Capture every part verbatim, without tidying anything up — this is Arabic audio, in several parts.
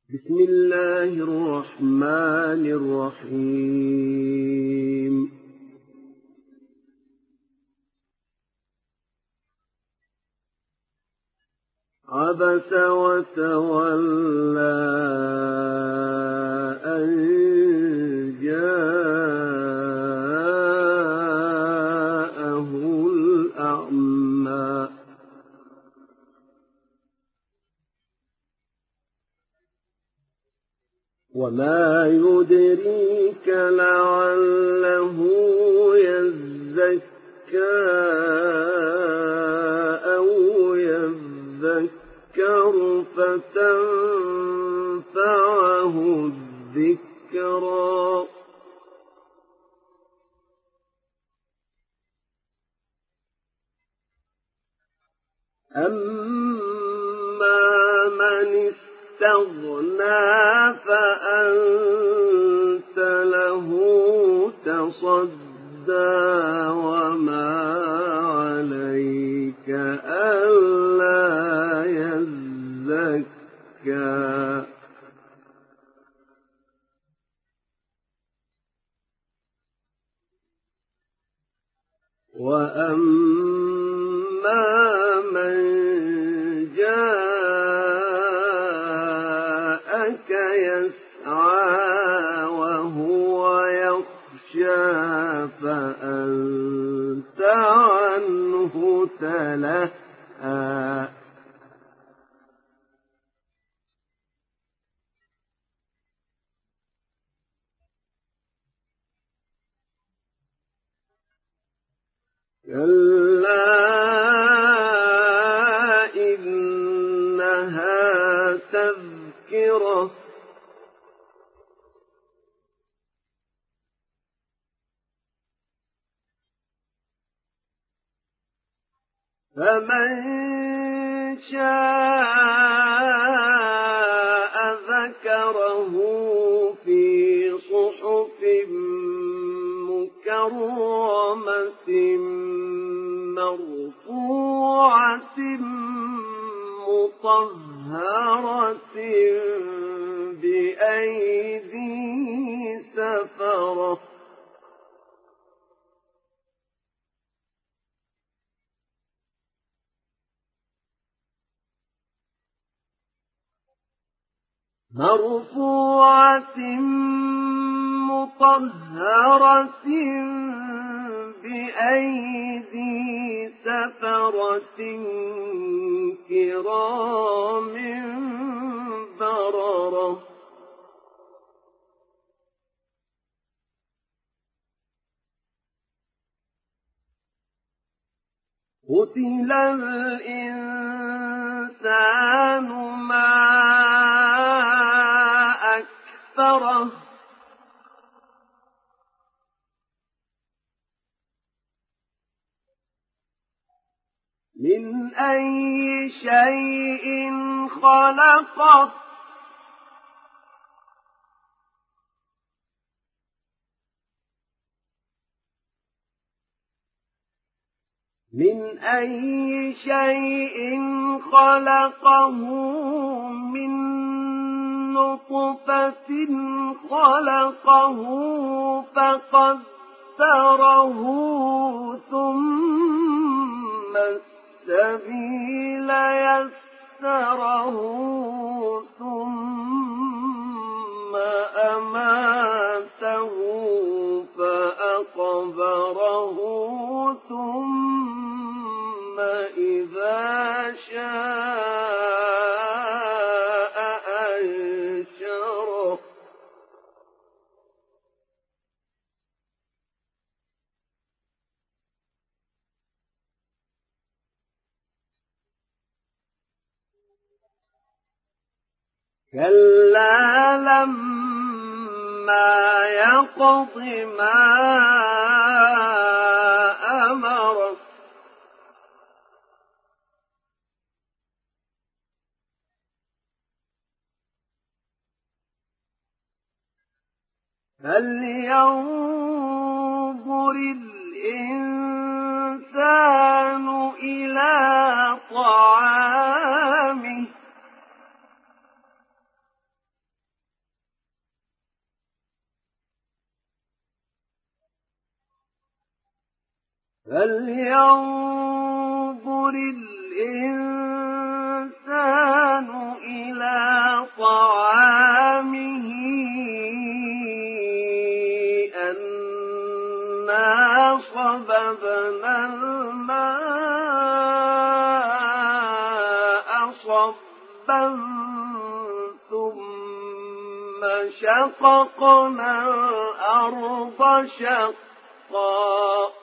بسم الله الرحمن الرحيم عبس وتولى أن جاءه الأعمى وما يدريك لعله يزكى أو يذكر فتنفعه الذكرى أما من استغنى فأنت له تصدى وما عليك ألا يزكى وأما من جاءك يسعى وهو يخشى فأنت عنه تلهى كلا إنها تذكرة فمن شاء ذكره في صحف مكرمة مرفوعة مطهرة بأيدي سفرة مرفوعة مطهرة بأيدي سفرة كرام بررة قتل الإنسان ما أكفره من أي شيء خلقه من أي شيء خلقه من نطفة خلقه فقدره ثم السبيل يسره ثم أماته فأقبره ثم إذا شاء أنشره كلا لما يقض ما أمره فلينظر الإنسان إلى طعامه فلينظر الإنسان إلى طعامه أنا صببنا الماء صبا ثم شققنا الأرض شقا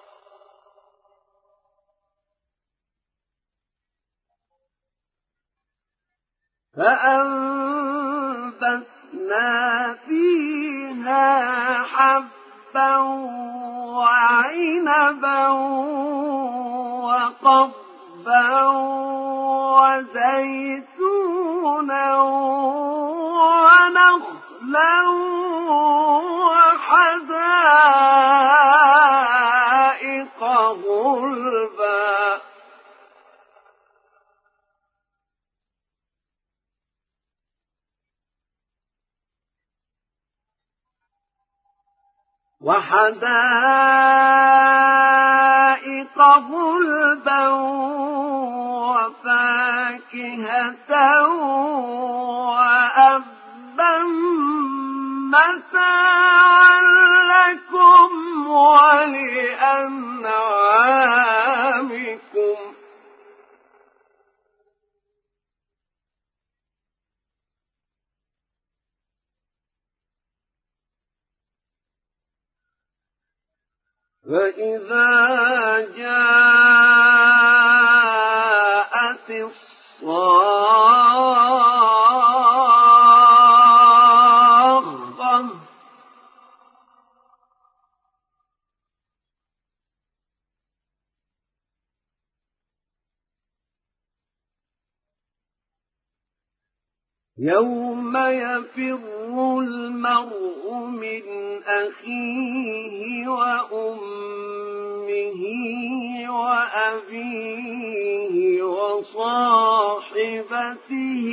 فأنبتنا فيها حبا وعنبا وقضبا وزيتونا ونخلا وحدائق غلبا وحدائق غلبا وفاكهة وأبا متاعا لكم ولأنعامكم فإذا جاءت الصاخة يوم يفر المرء من أخيه وأمه وأبيه وصاحبته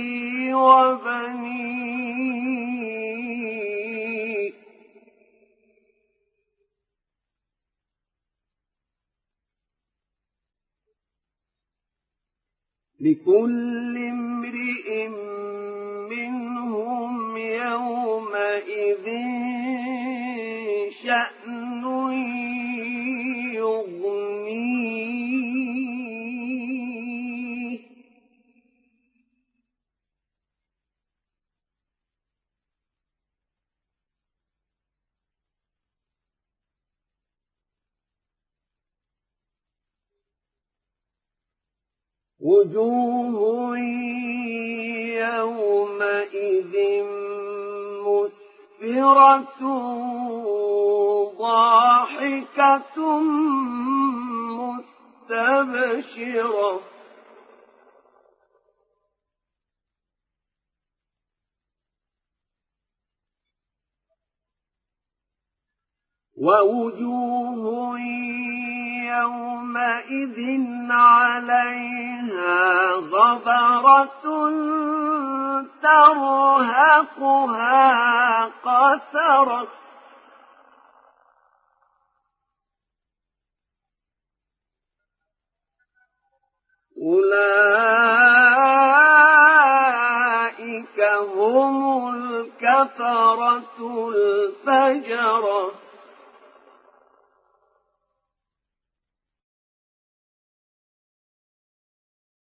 وبنيه لكل امرئ منهم يومئذ شأن يغنيه وجوه يومئذ مسفرة ضاحكة مستبشرة ووجوه يومئذ عليها غبرة ترهقها قترة أولئك هم الكفرة الفجرة